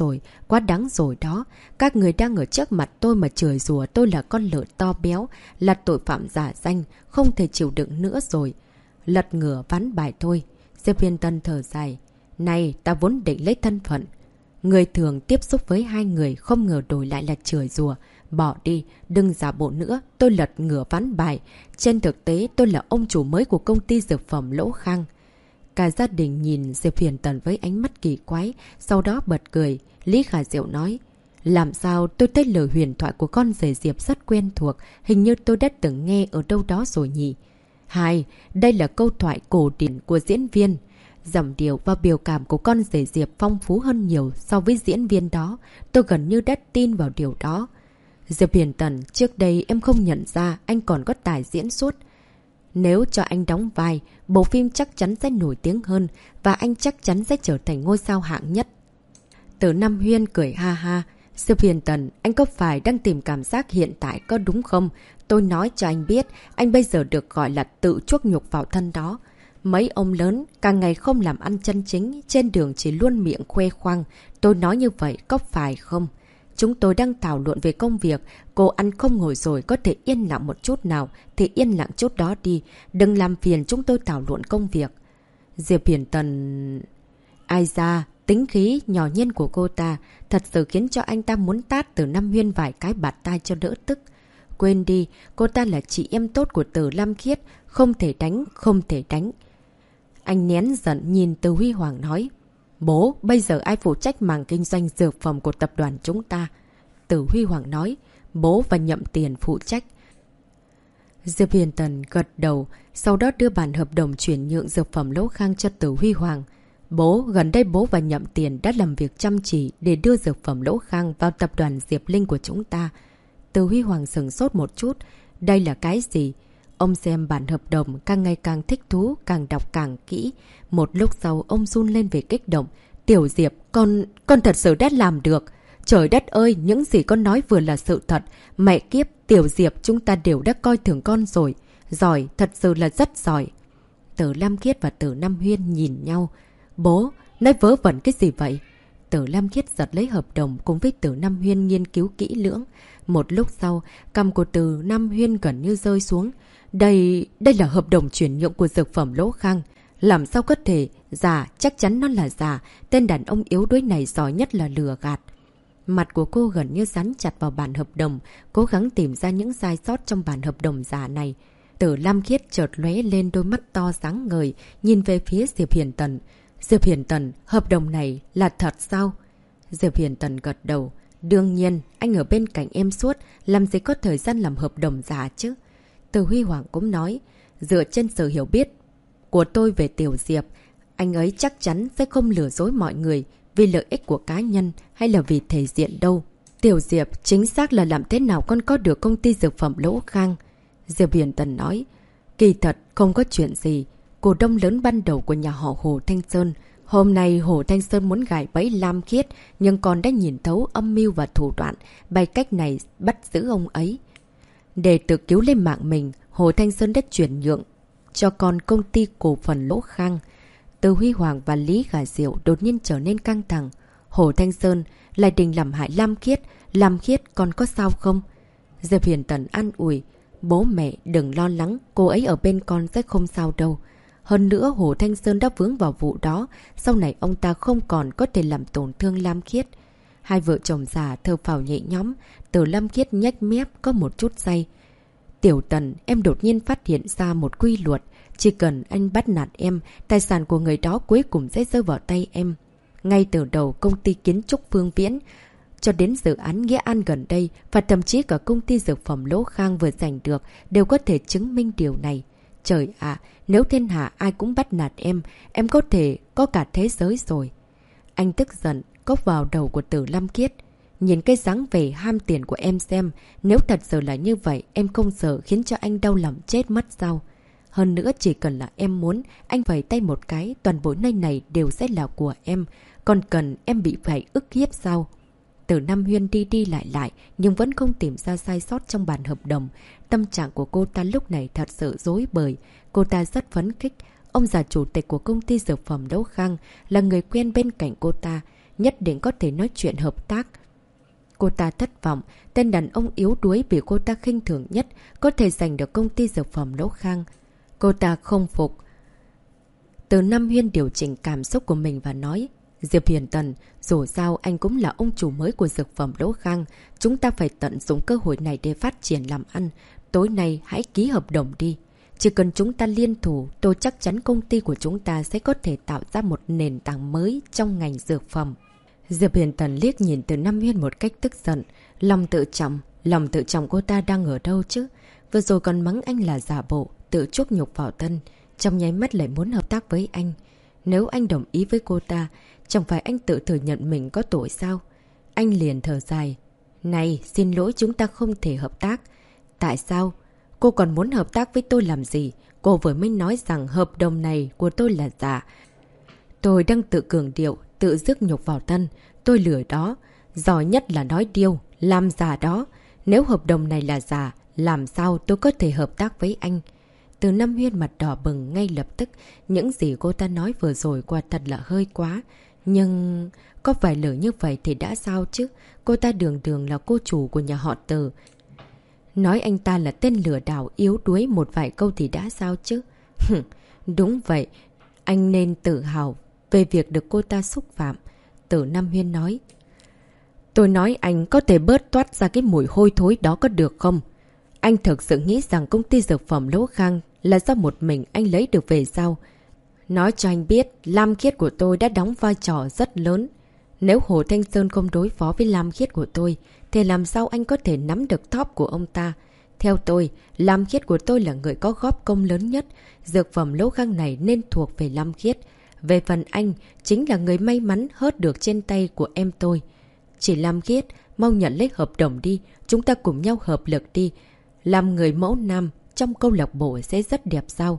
đáng rồi đó. Các người đang ở trước mặt tôi mà chửi rủa tôi là con lợn to béo, là tội phạm giả danh, không thể chịu đựng nữa rồi. Lật ngửa ván bài thôi. Diệp Huyền Tần thở dài. Này, ta vốn định lấy thân phận người thường tiếp xúc với hai người, không ngờ đổi lại là chửi rủa. Bỏ đi, đừng giả bộ nữa, tôi lật ngửa ván bài. Trên thực tế tôi là ông chủ mới của công ty dược phẩm Lỗ Khang. Cả gia đình nhìn Diệp Huyền Tần với ánh mắt kỳ quái, sau đó bật cười. Lý Khả Diệu nói, Làm sao tôi thấy lời huyền thoại của con rể Diệp rất quen thuộc, hình như tôi đã từng nghe ở đâu đó rồi nhỉ? 2. Đây là câu thoại cổ điển của diễn viên. Giọng điệu và biểu cảm của con rể Diệp phong phú hơn nhiều so với diễn viên đó. Tôi gần như đã tin vào điều đó. Diệp Hiền Tần, trước đây em không nhận ra anh còn có tài diễn xuất. Nếu cho anh đóng vai, bộ phim chắc chắn sẽ nổi tiếng hơn và anh chắc chắn sẽ trở thành ngôi sao hạng nhất. Từ Nam Huyên cười ha ha. Diệp Hiền Tần, anh có phải đang tìm cảm giác hiện tại có đúng không? Tôi nói cho anh biết, anh bây giờ được gọi là tự chuốc nhục vào thân đó. Mấy ông lớn càng ngày không làm ăn chân chính, trên đường chỉ luôn miệng khoe khoang. Tôi nói như vậy có phải không? Chúng tôi đang thảo luận về công việc. Cô ăn không ngồi rồi, có thể yên lặng một chút nào thì yên lặng chút đó đi. Đừng làm phiền chúng tôi thảo luận công việc. Diệp Hiền Tần... Ai ra, tính khí nhỏ nhiên của cô ta thật sự khiến cho anh ta muốn tát Từ Nam Huyên vài cái bạt tai cho đỡ tức. Quên đi, cô ta là chị em tốt của Từ Lam Khiết, không thể đánh, không thể đánh. Anh nén giận nhìn Từ Huy Hoàng nói, bố, bây giờ ai phụ trách mảng kinh doanh dược phẩm của tập đoàn chúng ta? Từ Huy Hoàng nói, bố và Nhậm Tiền phụ trách. Diệp Hiền Tần gật đầu, sau đó đưa bản hợp đồng chuyển nhượng dược phẩm Lỗ Khang cho Từ Huy Hoàng. Bố, gần đây bố và Nhậm Tiền đã làm việc chăm chỉ để đưa dược phẩm Lỗ Khang vào tập đoàn Diệp Linh của chúng ta. Từ Huy Hoàng sửng sốt một chút. Đây là cái gì? Ông xem bản hợp đồng càng ngày càng thích thú, càng đọc càng kỹ. Một lúc sau ông run lên về kích động. Tiểu Diệp, con thật sự đã làm được. Trời đất ơi, những gì con nói vừa là sự thật. Mẹ kiếp, Tiểu Diệp chúng ta đều đã coi thường con rồi. Giỏi, thật sự là rất giỏi. Từ Lam Khiết và Từ Nam Huyên nhìn nhau. Bố, nói vớ vẩn cái gì vậy? Từ Lam Khiết giật lấy hợp đồng cùng với Từ Nam Huyên nghiên cứu kỹ lưỡng. Một lúc sau, cằm của Từ Nam Huyên gần như rơi xuống. Đây là hợp đồng chuyển nhượng của dược phẩm Lỗ Khang. Làm sao có thể? Giả, chắc chắn nó là giả. Tên đàn ông yếu đuối này giỏi nhất là lừa gạt. Mặt của cô gần như dán chặt vào bản hợp đồng, cố gắng tìm ra những sai sót trong bản hợp đồng giả này. Từ Lam Khiết chợt lóe lên đôi mắt to sáng ngời, nhìn về phía Diệp Hiền Tần. Diệp Hiền Tần, hợp đồng này là thật sao? Diệp Hiền Tần gật đầu. Đương nhiên, anh ở bên cạnh em suốt, làm gì có thời gian làm hợp đồng giả chứ? Từ Huy Hoàng cũng nói, dựa trên sự hiểu biết của tôi về Tiểu Diệp, anh ấy chắc chắn sẽ không lừa dối mọi người vì lợi ích của cá nhân hay là vì thể diện đâu. Tiểu Diệp, chính xác là làm thế nào con có được công ty dược phẩm Lỗ Khang? Diệp Hiền Tần nói, kỳ thật không có chuyện gì. Cổ đông lớn ban đầu của nhà họ Hồ Thanh Sơn. Hôm nay Hồ Thanh Sơn muốn gài bẫy Lam Khiết, nhưng con đã nhìn thấu âm mưu và thủ đoạn, bày cách này bắt giữ ông ấy. Để tự cứu lên mạng mình, Hồ Thanh Sơn đã chuyển nhượng cho con công ty cổ phần Lỗ Khang. Từ Huy Hoàng và Lý Gà Diệu đột nhiên trở nên căng thẳng. Hồ Thanh Sơn lại định làm hại Lam Khiết con có sao không? Diệp Hiền Tần an ủi, bố mẹ đừng lo lắng, cô ấy ở bên con sẽ không sao đâu. Hơn nữa Hồ Thanh Sơn đã vướng vào vụ đó, sau này ông ta không còn có thể làm tổn thương Lam Khiết. Hai vợ chồng già thở phào nhẹ nhõm, Từ Lam Khiết nhếch mép có một chút say. Tiểu Tần, em đột nhiên phát hiện ra một quy luật. Chỉ cần anh bắt nạt em, tài sản của người đó cuối cùng sẽ rơi vào tay em. Ngay từ đầu công ty kiến trúc Phương Viễn, cho đến dự án Nghĩa An gần đây, và thậm chí cả công ty dược phẩm Lỗ Khang vừa giành được, đều có thể chứng minh điều này. Trời ạ, nếu thiên hạ ai cũng bắt nạt em có thể có cả thế giới rồi. Anh tức giận, cốc vào đầu của Từ Lam Khiết. Nhìn cái dáng vẻ ham tiền của em xem, nếu thật sự là như vậy, em không sợ khiến cho anh đau lòng chết mất sao? Hơn nữa chỉ cần là em muốn, anh vẩy tay một cái, toàn bộ nơi này đều sẽ là của em. Còn cần em bị phải ức hiếp sao? Từ Nam Huyên đi đi lại nhưng vẫn không tìm ra sai sót trong bản hợp đồng. Tâm trạng của cô ta lúc này thật sự rối bời. Cô ta rất phấn khích. Ông già chủ tịch của công ty dược phẩm Lỗ Khang là người quen bên cạnh cô ta, nhất định có thể nói chuyện hợp tác. Cô ta thất vọng, tên đàn ông yếu đuối bị cô ta khinh thường nhất có thể giành được công ty dược phẩm Lỗ Khang. Cô ta không phục. Từ Nam Huyên điều chỉnh cảm xúc của mình và nói, Diệp Hiền Tần, dù sao anh cũng là ông chủ mới của dược phẩm Lỗ Khang. Chúng ta phải tận dụng cơ hội này để phát triển làm ăn. Tối nay hãy ký hợp đồng đi. Chỉ cần chúng ta liên thủ, tôi chắc chắn công ty của chúng ta sẽ có thể tạo ra một nền tảng mới trong ngành dược phẩm. Diệp Huyền Tần liếc nhìn Từ Nam Huyên một cách tức giận. Lòng tự trọng cô ta đang ở đâu chứ? Vừa rồi còn mắng anh là giả bộ, tự chuốc nhục vào thân. Trong nháy mắt lại muốn hợp tác với anh. Nếu anh đồng ý với cô ta, chẳng phải anh tự thừa nhận mình có tội sao? Anh liền thở dài. Này, xin lỗi, chúng ta không thể hợp tác. Tại sao? Cô còn muốn hợp tác với tôi làm gì? Cô vừa mới nói rằng hợp đồng này của tôi là giả. Tôi đang tự cường điệu, tự rước nhục vào thân. Tôi lừa đó. Giỏi nhất là nói điêu, làm giả đó. Nếu hợp đồng này là giả, làm sao tôi có thể hợp tác với anh? Từ Nam Huyên mặt đỏ bừng ngay lập tức. Những gì cô ta nói vừa rồi quả thật là hơi quá. Nhưng có vài lời như vậy thì đã sao chứ? Cô ta đường đường là cô chủ của nhà họ Từ. Nói anh ta là tên lừa đảo yếu đuối một vài câu thì đã sao chứ? Đúng vậy. Anh nên tự hào về việc được cô ta xúc phạm. Từ Nam Huyên nói. Tôi nói anh có thể bớt toát ra cái mùi hôi thối đó có được không? Anh thực sự nghĩ rằng công ty dược phẩm Lỗ Khang là do một mình anh lấy được về sao? Nói cho anh biết, Lam Khiết của tôi đã đóng vai trò rất lớn. Nếu Hồ Thanh Sơn không đối phó với Lam Khiết của tôi, thì làm sao anh có thể nắm được top của ông ta? Theo tôi, Lam Khiết của tôi là người có góp công lớn nhất. Dược phẩm Lỗ Khang này nên thuộc về Lam Khiết. Về phần anh, chính là người may mắn hớt được trên tay của em tôi. Chỉ Lam Khiết, mau nhận lấy hợp đồng đi. Chúng ta cùng nhau hợp lực đi. Làm người mẫu nam trong câu lạc bộ sẽ rất đẹp sao?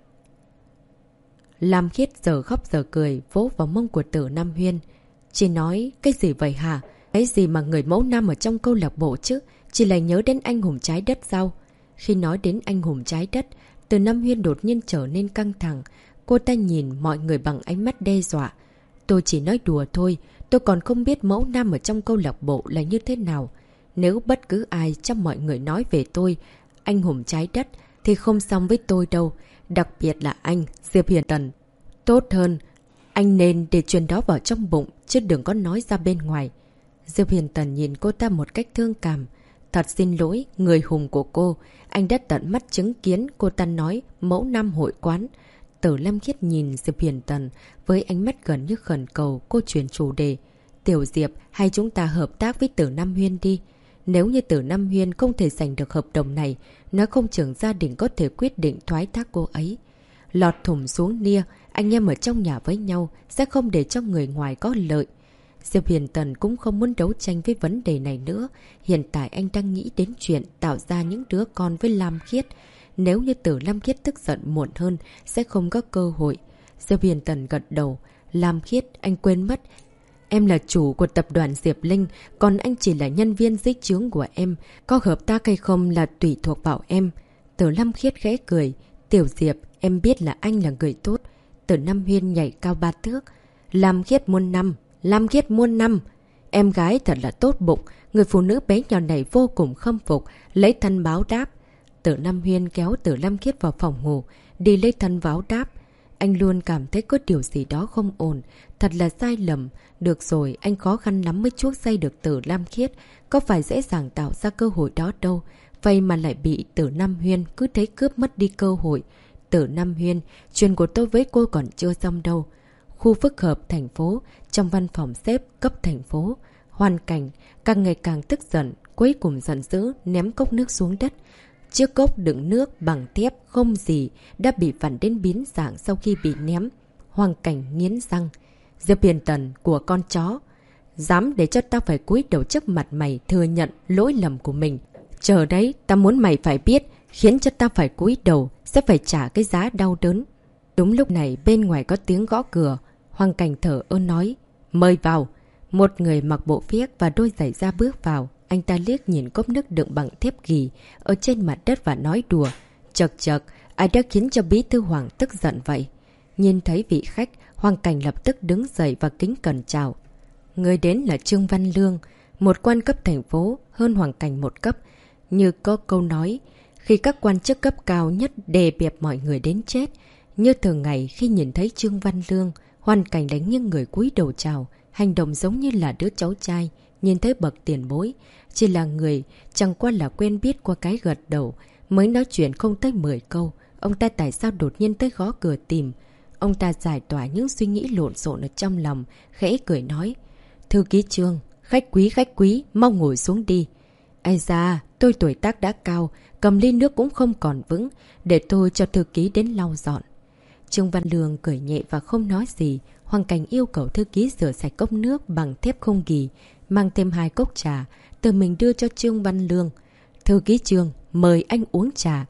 Lam Khiết giờ khóc giờ cười, vỗ vào mông của Từ Nam Huyên. Chị nói cái gì vậy hả? Cái gì mà người mẫu nam ở trong câu lạc bộ chứ? Chị lại nhớ đến anh hùng trái đất sao? Khi nói đến anh hùng trái đất, Từ Nam Huyên đột nhiên trở nên căng thẳng. Cô ta nhìn mọi người bằng ánh mắt đe dọa. Tôi chỉ nói đùa thôi. Tôi còn không biết mẫu nam ở trong câu lạc bộ là như thế nào. Nếu bất cứ ai trong mọi người nói về tôi, anh hùng trái đất, thì không xong với tôi đâu. Đặc biệt là anh, Diệp Huyền Tần. Tốt hơn, anh nên để chuyện đó vào trong bụng, chứ đừng có nói ra bên ngoài. Diệp Huyền Tần nhìn cô ta một cách thương cảm. Thật xin lỗi, người hùng của cô. Anh đã tận mắt chứng kiến cô ta nói mẫu nam hội quán. Từ Lam Khiết nhìn Diệp Huyền Tần với ánh mắt gần như khẩn cầu. Cô chuyển chủ đề. Tiểu Diệp, hay chúng ta hợp tác với Từ Nam Huyên đi. Nếu như Từ Nam Huyên không thể giành được hợp đồng này, nó không chừng gia đình có thể quyết định thoái thác cô ấy. Lọt thủng xuống nia, anh em ở trong nhà với nhau sẽ không để cho người ngoài có lợi. Diệp Huyền Tần cũng không muốn đấu tranh với vấn đề này nữa. Hiện tại anh đang nghĩ đến chuyện tạo ra những đứa con với Lam Khiết. Nếu như Từ Lam Khiết tức giận muộn hơn, sẽ không có cơ hội. Diệp Huyền Tần gật đầu. Lam Khiết, anh quên mất. Em là chủ của tập đoàn Diệp Linh, còn anh chỉ là nhân viên dưới trướng của em. Có hợp tác hay không là tùy thuộc vào em. Từ Lam Khiết khẽ cười. Tiểu Diệp, em biết là anh là người tốt. Từ Nam Huyên nhảy cao 3 thước. Lam Khiết muôn năm, Lam Khiết muôn năm. Em gái thật là tốt bụng. Người phụ nữ bé nhỏ này vô cùng khâm phục, lấy thân báo đáp. Từ Nam Huyên kéo Từ Lam Khiết vào phòng ngủ, đi lấy thân báo đáp. Anh luôn cảm thấy có điều gì đó không ổn. Thật là sai lầm. Được rồi, anh khó khăn lắm mới chuốc say được Từ Lam Khiết. Có phải dễ dàng tạo ra cơ hội đó đâu. Vậy mà lại bị Từ Nam Huyên cứ thấy cướp mất đi cơ hội. Từ Nam Huyên, chuyện của tôi với cô còn chưa xong đâu. Khu phức hợp thành phố, trong văn phòng xếp cấp thành phố. Hoàn cảnh, càng ngày càng tức giận, cuối cùng giận dữ, ném cốc nước xuống đất. Chiếc cốc đựng nước bằng thép không gì đã bị vặn đến biến dạng sau khi bị ném. Hoàng Cảnh nghiến răng. Diệp Huyền Tần của con chó. Dám để cho ta phải cúi đầu trước mặt mày thừa nhận lỗi lầm của mình. Chờ đấy, ta muốn mày phải biết, khiến cho ta phải cúi đầu sẽ phải trả cái giá đau đớn. Đúng lúc này bên ngoài có tiếng gõ cửa. Hoàng Cảnh thở ơ nói. Mời vào. Một người mặc bộ viếc và đôi giày da bước vào. Anh ta liếc nhìn cốc nước đựng bằng thép ghì ở trên mặt đất và nói đùa. Chật chật, ai đã khiến cho bí thư Hoàng tức giận vậy? Nhìn thấy vị khách, Hoàng Cảnh lập tức đứng dậy và kính cẩn chào. Người đến là Trương Văn Lương, một quan cấp thành phố, hơn Hoàng Cảnh một cấp. Như có câu nói, khi các quan chức cấp cao nhất đề bẹp mọi người đến chết. Như thường ngày khi nhìn thấy Trương Văn Lương, Hoàng Cảnh đánh nghiêng người cúi đầu chào, hành động giống như là đứa cháu trai, nhìn thấy bậc tiền bối. Chỉ là người, chẳng qua là quen biết qua cái gật đầu, mới nói chuyện không tới 10 câu. Ông ta tại sao đột nhiên tới gõ cửa tìm? Ông ta giải tỏa những suy nghĩ lộn xộn ở trong lòng, khẽ cười nói. Thư ký Trương, khách quý, mau ngồi xuống đi. Ây da, tôi tuổi tác đã cao, cầm ly nước cũng không còn vững, để tôi cho thư ký đến lau dọn. Trương Văn Lương cười nhẹ và không nói gì. Hoàng Cảnh yêu cầu thư ký rửa sạch cốc nước bằng thép không gỉ, mang thêm 2 cốc trà, tự mình đưa cho Trương Văn Lương. Thư ký Trương, mời anh uống trà.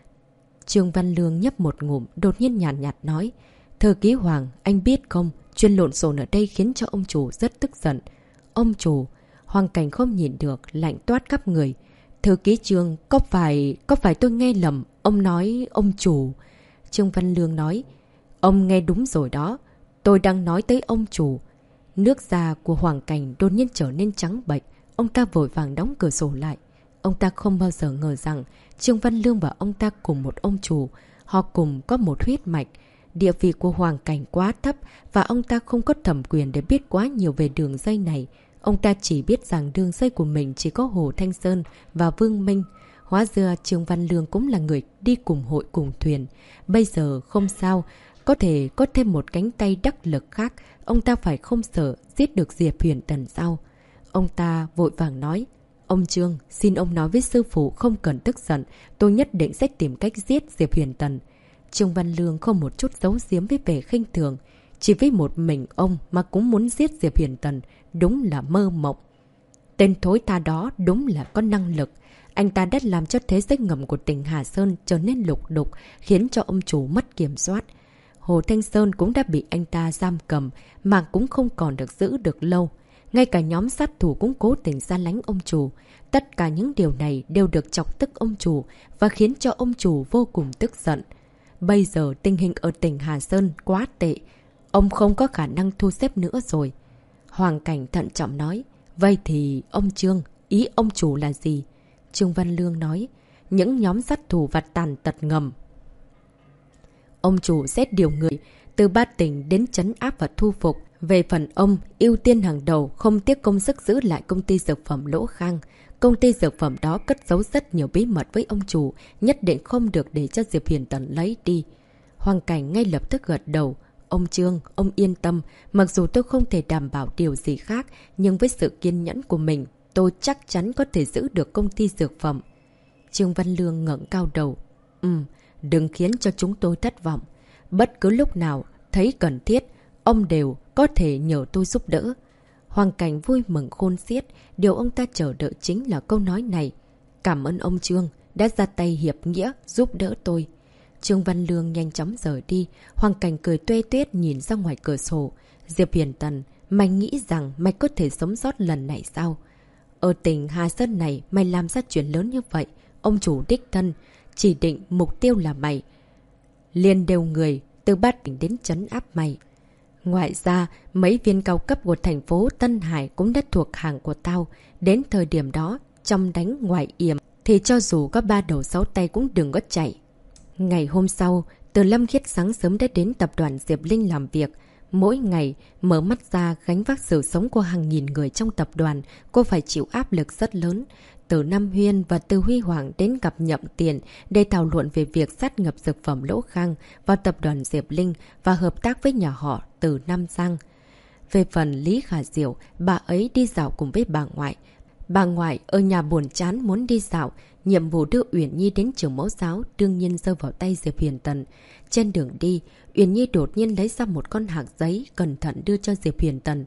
Trương Văn Lương nhấp một ngụm, đột nhiên nhàn nhạt nói. Thư ký Hoàng, anh biết không, chuyện lộn xộn ở đây khiến cho ông chủ rất tức giận. Ông chủ, Hoàng Cảnh không nhìn được, lạnh toát khắp người. Thư ký Trương, có phải tôi nghe lầm, ông nói ông chủ. Trương Văn Lương nói, ông nghe đúng rồi đó, tôi đang nói tới ông chủ. Nước da của Hoàng Cảnh đột nhiên trở nên trắng bệch, ông ta vội vàng đóng cửa sổ lại. Ông ta không bao giờ ngờ rằng Trương Văn Lương và ông ta cùng một ông chủ, họ cùng có một huyết mạch. Địa vị của Hoàng Cảnh quá thấp và ông ta không có thẩm quyền để biết quá nhiều về đường dây này. Ông ta chỉ biết rằng đường dây của mình chỉ có Hồ Thanh Sơn và Vương Minh. Hóa ra Trương Văn Lương cũng là người đi cùng hội cùng thuyền. Bây giờ không sao, có thể có thêm một cánh tay đắc lực khác. Ông ta phải không sợ giết được Diệp Huyền Tần sao? Ông ta vội vàng nói. Ông Trương, xin ông nói với sư phụ không cần tức giận. Tôi nhất định sẽ tìm cách giết Diệp Huyền Tần. Trương Văn Lương không một chút giấu giếm với vẻ khinh thường. Chỉ với một mình ông mà cũng muốn giết Diệp Huyền Tần, đúng là mơ mộng. Tên thối tha đó đúng là có năng lực. Anh ta đã làm cho thế giới ngầm của tỉnh Hà Sơn trở nên lục đục, khiến cho ông chủ mất kiểm soát. Hồ Thanh Sơn cũng đã bị anh ta giam cầm, mà cũng không còn được giữ được lâu. Ngay cả nhóm sát thủ cũng cố tình xa lánh ông chủ. Tất cả những điều này đều được chọc tức ông chủ và khiến cho ông chủ vô cùng tức giận. Bây giờ tình hình ở tỉnh Hà Sơn quá tệ. Ông không có khả năng thu xếp nữa rồi. Hoàng Cảnh thận trọng nói. Vậy thì ông Trương, ý ông chủ là gì? Trương Văn Lương nói. Những nhóm sát thủ và tàn tật ngầm. Ông chủ sẽ điều người từ 3 tỉnh đến trấn áp và thu phục. Về phần ông, ưu tiên hàng đầu không tiếc công sức giữ lại công ty dược phẩm Lỗ Khang. Công ty dược phẩm đó cất giấu rất nhiều bí mật với ông chủ, nhất định không được để cho Diệp Huyền Tần lấy đi. Hoàng Cảnh ngay lập tức gật đầu. Ông Trương, ông yên tâm, mặc dù tôi không thể đảm bảo điều gì khác, nhưng với sự kiên nhẫn của mình, tôi chắc chắn có thể giữ được công ty dược phẩm. Trương Văn Lương ngẩng cao đầu. Đừng khiến cho chúng tôi thất vọng. Bất cứ lúc nào thấy cần thiết, ông đều có thể nhờ tôi giúp đỡ. Hoàng Cảnh vui mừng khôn xiết, điều ông ta chờ đợi chính là câu nói này. Cảm ơn ông Trương đã ra tay hiệp nghĩa giúp đỡ tôi. Trương Văn Lương nhanh chóng rời đi. Hoàng Cảnh cười tuê tuyết nhìn ra ngoài cửa sổ. Diệp Huyền Tần, mày nghĩ rằng mày có thể sống sót lần này sao? Ở tỉnh Hà Sơn này mày làm ra chuyện lớn như vậy. Ông chủ đích thân chỉ định mục tiêu là mày. Liên đều người từ 3 tỉnh đến trấn áp mày. Ngoài ra, mấy viên cao cấp của thành phố Tân Hải cũng đã thuộc hàng của tao. Đến thời điểm đó, trong đánh ngoài yểm, thì cho dù có 3 đầu 6 tay cũng đừng có chạy. Ngày hôm sau, Từ Lâm Khiết sáng sớm đã đến tập đoàn Diệp Linh làm việc. Mỗi ngày, mở mắt ra gánh vác sự sống của hàng nghìn người trong tập đoàn, cô phải chịu áp lực rất lớn. Từ Nam Huyên và Từ Huy Hoàng đến gặp Nhậm Tiền để thảo luận về việc sát nhập dược phẩm Lỗ Khang vào tập đoàn Diệp Linh và hợp tác với nhà họ Từ Nam Giang. Về phần Lý Khả Diệu, bà ấy đi dạo cùng với bà ngoại. Bà ngoại ở nhà buồn chán muốn đi dạo, nhiệm vụ đưa Uyển Nhi đến trường mẫu giáo đương nhiên rơi vào tay Diệp Huyền Tần. Trên đường đi, Uyển Nhi đột nhiên lấy ra một con hạc giấy cẩn thận đưa cho Diệp Huyền Tần.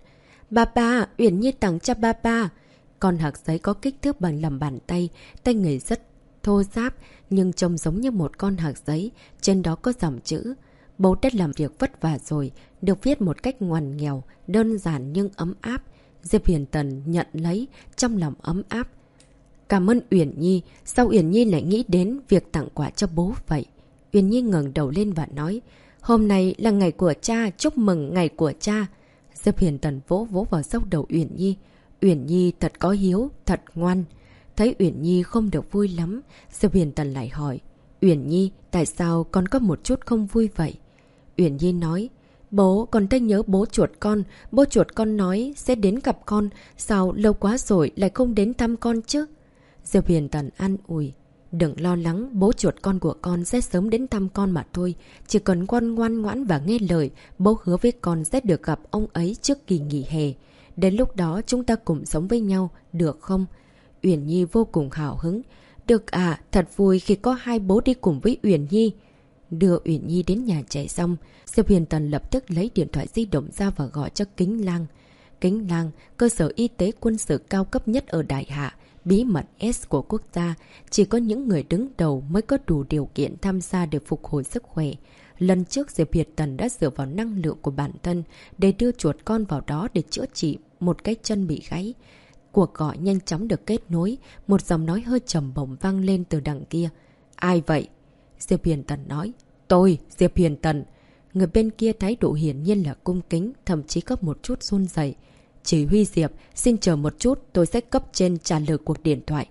Ba, Uyển Nhi tặng cho ba. Con hạc giấy có kích thước bằng lòng bàn tay người rất thô ráp nhưng trông giống như một con hạc giấy, trên đó có dòng chữ. Bố đã làm việc vất vả rồi, được viết một cách ngoằn nghèo, đơn giản nhưng ấm áp. Diệp Huyền Tần nhận lấy, trong lòng ấm áp. Cảm ơn Uyển Nhi, sao Uyển Nhi lại nghĩ đến việc tặng quà cho bố vậy? Uyển Nhi ngẩng đầu lên và nói, hôm nay là ngày của cha, chúc mừng ngày của cha. Diệp Huyền Tần vỗ vào sau đầu Uyển Nhi. Uyển Nhi thật có hiếu, thật ngoan. Thấy Uyển Nhi không được vui lắm, Diệp Huyền Tần lại hỏi, Uyển Nhi, tại sao con có một chút không vui vậy? Uyển Nhi nói, bố, con thấy nhớ bố chuột con nói sẽ đến gặp con, sao lâu quá rồi lại không đến thăm con chứ? Diệp Huyền Tần an ủi, đừng lo lắng, bố chuột con của con sẽ sớm đến thăm con mà thôi. Chỉ cần con ngoan ngoãn và nghe lời, bố hứa với con sẽ được gặp ông ấy trước kỳ nghỉ hè. Đến lúc đó chúng ta cùng sống với nhau, được không? Uyển Nhi vô cùng hào hứng. Được à, thật vui khi có hai bố đi cùng với Uyển Nhi. Đưa Uyển Nhi đến nhà trẻ xong, Diệp Huyền Tần lập tức lấy điện thoại di động ra và gọi cho Kính Lang. Kính Lang, cơ sở y tế quân sự cao cấp nhất ở Đại Hạ, bí mật S của quốc gia, chỉ có những người đứng đầu mới có đủ điều kiện tham gia để phục hồi sức khỏe. Lần trước Diệp Huyền Tần đã dựa vào năng lượng của bản thân để đưa chuột con vào đó để chữa trị một cái chân bị gãy. Cuộc gọi nhanh chóng được kết nối, một giọng nói hơi trầm bổng vang lên từ đằng kia. Ai vậy? Diệp Huyền Tần nói. Tôi, Diệp Huyền Tần. Người bên kia thái độ hiển nhiên là cung kính, thậm chí có một chút run rẩy. Chỉ huy Diệp, xin chờ một chút, tôi sẽ cấp trên trả lời cuộc điện thoại.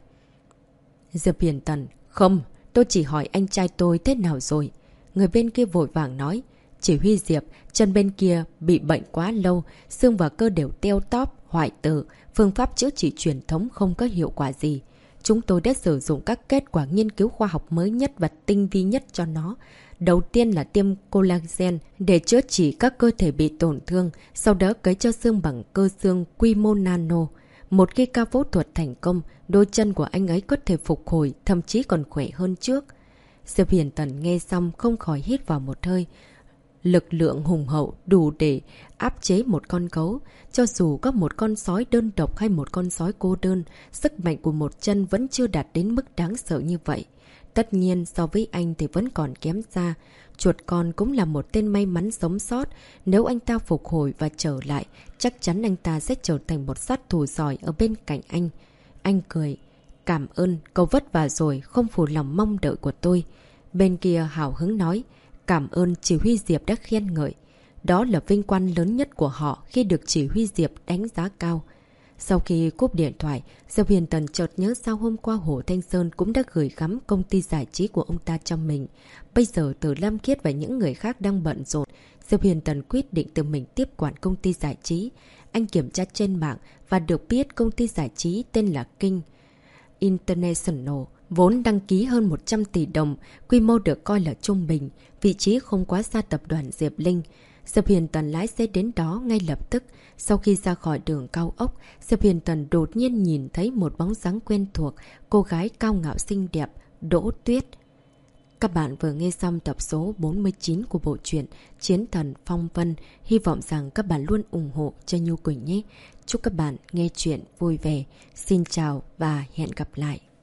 Diệp Huyền Tần. Không, tôi chỉ hỏi anh trai tôi thế nào rồi. Người bên kia vội vàng nói. Chỉ huy Diệp, chân bên kia bị bệnh quá lâu, xương và cơ đều teo tóp, hoại tử, phương pháp chữa trị truyền thống không có hiệu quả gì. Chúng tôi đã sử dụng các kết quả nghiên cứu khoa học mới nhất và tinh vi nhất cho nó. Đầu tiên là tiêm collagen để chữa trị các cơ thể bị tổn thương, sau đó cấy cho xương bằng cơ xương quy mô nano. Một khi ca phẫu thuật thành công, đôi chân của anh ấy có thể phục hồi, thậm chí còn khỏe hơn trước. Diệp Huyền Tần nghe xong không khỏi hít vào một hơi. Lực lượng hùng hậu đủ để áp chế một con gấu. Cho dù có một con sói đơn độc hay một con sói cô đơn, sức mạnh của một chân vẫn chưa đạt đến mức đáng sợ như vậy. Tất nhiên so với anh thì vẫn còn kém xa. Chuột con cũng là một tên may mắn sống sót. Nếu anh ta phục hồi và trở lại, chắc chắn anh ta sẽ trở thành một sát thủ giỏi ở bên cạnh anh. Anh cười. Cảm ơn, cậu vất vả rồi, không phụ lòng mong đợi của tôi. Bên kia hào hứng nói. Cảm ơn chỉ huy Diệp đã khen ngợi. Đó là vinh quang lớn nhất của họ khi được chỉ huy Diệp đánh giá cao. Sau khi cúp điện thoại, Diệp Huyền Tần chợt nhớ sao hôm qua Hồ Thanh Sơn cũng đã gửi gắm công ty giải trí của ông ta cho mình. Bây giờ Từ Lam Khiết và những người khác đang bận rộn, Diệp Huyền Tần quyết định tự mình tiếp quản công ty giải trí. Anh kiểm tra trên mạng và được biết công ty giải trí tên là King International, vốn đăng ký hơn 100 tỷ đồng, quy mô được coi là trung bình, vị trí không quá xa tập đoàn Diệp Linh. Diệp Huyền Tần lái xe đến đó ngay lập tức. Sau khi ra khỏi đường cao ốc, Diệp Huyền Tần đột nhiên nhìn thấy một bóng dáng quen thuộc, cô gái cao ngạo xinh đẹp, Đỗ Tuyết. Các bạn vừa nghe xong tập số 49 của bộ truyện Chiến Thần Phong Vân. Hy vọng rằng các bạn luôn ủng hộ cho Nhu Quỳnh nhé. Chúc các bạn nghe chuyện vui vẻ. Xin chào và hẹn gặp lại.